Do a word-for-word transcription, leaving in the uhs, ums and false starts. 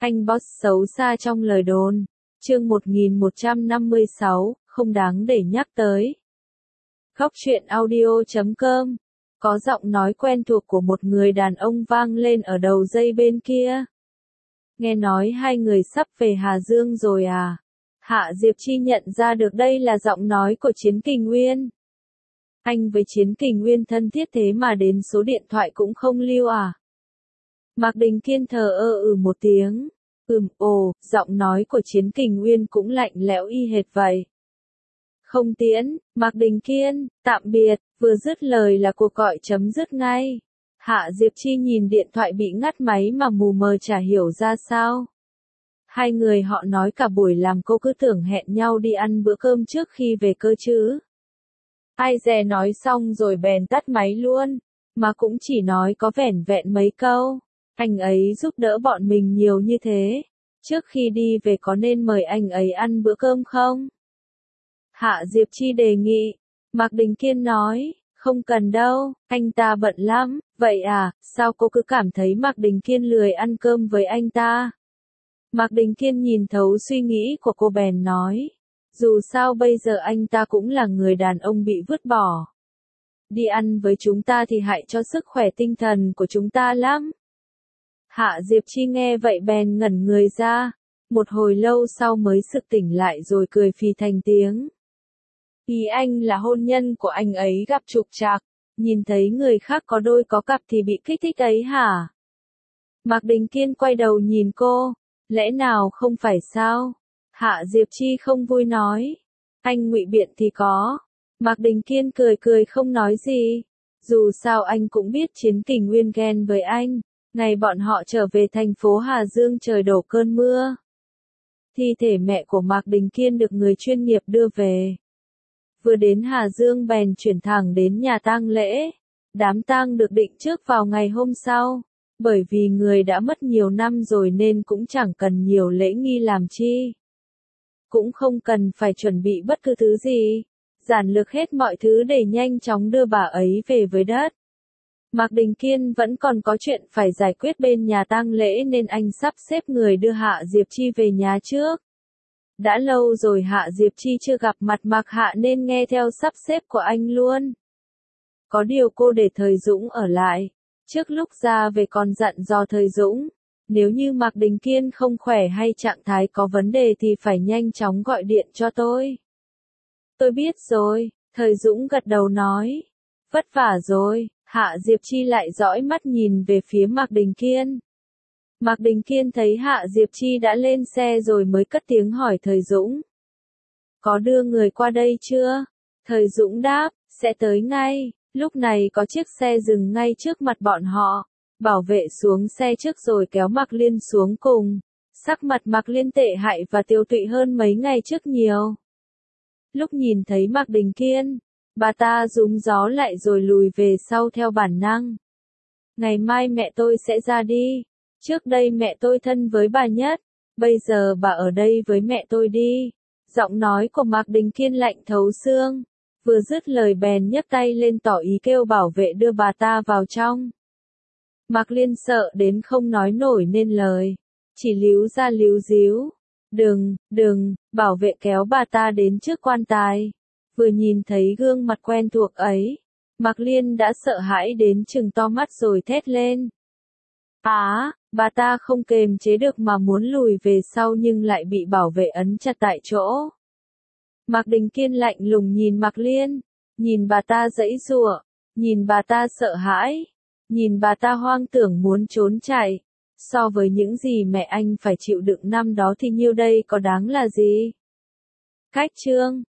Anh boss xấu xa trong lời đồn. Chương một nghìn một trăm năm mươi sáu, không đáng để nhắc tới. Góc truyện audio chấm com. Có giọng nói quen thuộc của một người đàn ông vang lên ở đầu dây bên kia. Nghe nói hai người sắp về Hà Dương rồi à? Hạ Diệp Chi nhận ra được đây là giọng nói của Chiến Kình Uyên. Anh với Chiến Kình Uyên thân thiết thế mà đến số điện thoại cũng không lưu à? Mạc Đình Kiên thờ ơ ừ một tiếng. Ừm, ồ, giọng nói của Chiến Kình Uyên cũng lạnh lẽo y hệt vậy. Không tiễn, Mạc Đình Kiên, tạm biệt, vừa dứt lời là cuộc gọi chấm dứt ngay. Hạ Diệp Chi nhìn điện thoại bị ngắt máy mà mù mờ chả hiểu ra sao. Hai người họ nói cả buổi làm cô cứ tưởng hẹn nhau đi ăn bữa cơm trước khi về cơ chứ. Ai dè nói xong rồi bèn tắt máy luôn, mà cũng chỉ nói có vẻn vẹn mấy câu. Anh ấy giúp đỡ bọn mình nhiều như thế, trước khi đi về có nên mời anh ấy ăn bữa cơm không? Hạ Diệp Chi đề nghị. Mạc Đình Kiên nói, không cần đâu, anh ta bận lắm. Vậy à, sao cô cứ cảm thấy Mạc Đình Kiên lười ăn cơm với anh ta? Mạc Đình Kiên nhìn thấu suy nghĩ của cô bèn nói, dù sao bây giờ anh ta cũng là người đàn ông bị vứt bỏ. Đi ăn với chúng ta thì hại cho sức khỏe tinh thần của chúng ta lắm. Hạ Diệp Chi nghe vậy bèn ngẩn người ra, một hồi lâu sau mới sực tỉnh lại rồi cười phì thành tiếng. Ý anh là hôn nhân của anh ấy gặp trục trặc, nhìn thấy người khác có đôi có cặp thì bị kích thích ấy hả? Mạc Đình Kiên quay đầu nhìn cô, lẽ nào không phải sao? Hạ Diệp Chi không vui nói, anh ngụy biện thì có. Mạc Đình Kiên cười cười không nói gì, dù sao anh cũng biết Chiến Kình Uyên ghen với anh. Ngày bọn họ trở về thành phố Hà Dương trời đổ cơn mưa. Thi thể mẹ của Mạc Đình Kiên được người chuyên nghiệp đưa về. Vừa đến Hà Dương bèn chuyển thẳng đến nhà tang lễ. Đám tang được định trước vào ngày hôm sau. Bởi vì người đã mất nhiều năm rồi nên cũng chẳng cần nhiều lễ nghi làm chi. Cũng không cần phải chuẩn bị bất cứ thứ gì. Giản lược hết mọi thứ để nhanh chóng đưa bà ấy về với đất. Mạc Đình Kiên vẫn còn có chuyện phải giải quyết bên nhà tang lễ nên anh sắp xếp người đưa Hạ Diệp Chi về nhà trước. Đã lâu rồi Hạ Diệp Chi chưa gặp mặt Mạc Hạ nên nghe theo sắp xếp của anh luôn. Có điều cô để Thời Dũng ở lại. Trước lúc ra về còn dặn dò Thời Dũng, nếu như Mạc Đình Kiên không khỏe hay trạng thái có vấn đề thì phải nhanh chóng gọi điện cho tôi. Tôi biết rồi, Thời Dũng gật đầu nói. Vất vả rồi. Hạ Diệp Chi lại dõi mắt nhìn về phía Mạc Đình Kiên. Mạc Đình Kiên thấy Hạ Diệp Chi đã lên xe rồi mới cất tiếng hỏi Thời Dũng. Có đưa người qua đây chưa? Thời Dũng đáp, sẽ tới ngay. Lúc này có chiếc xe dừng ngay trước mặt bọn họ. Bảo vệ xuống xe trước rồi kéo Mạc Liên xuống cùng. Sắc mặt Mạc Liên tệ hại và tiêu tụy hơn mấy ngày trước nhiều. Lúc nhìn thấy Mạc Đình Kiên, bà ta rúm gió lại rồi lùi về sau theo bản năng. Ngày mai mẹ tôi sẽ ra đi. Trước đây mẹ tôi thân với bà nhất. Bây giờ bà ở đây với mẹ tôi đi. Giọng nói của Mạc Đình Kiên lạnh thấu xương. Vừa dứt lời bèn nhấc tay lên tỏ ý kêu bảo vệ đưa bà ta vào trong. Mạc Liên sợ đến không nói nổi nên lời. Chỉ líu ra líu díu. Đừng, đừng, bảo vệ kéo bà ta đến trước quan tài. Vừa nhìn thấy gương mặt quen thuộc ấy, Mạc Liên đã sợ hãi đến trừng to mắt rồi thét lên. Á, à, bà ta không kềm chế được mà muốn lùi về sau nhưng lại bị bảo vệ ấn chặt tại chỗ. Mạc Đình Kiên lạnh lùng nhìn Mạc Liên, nhìn bà ta giãy giụa, nhìn bà ta sợ hãi, nhìn bà ta hoang tưởng muốn trốn chạy. So với những gì mẹ anh phải chịu đựng năm đó thì nhiêu đây có đáng là gì? Cách chương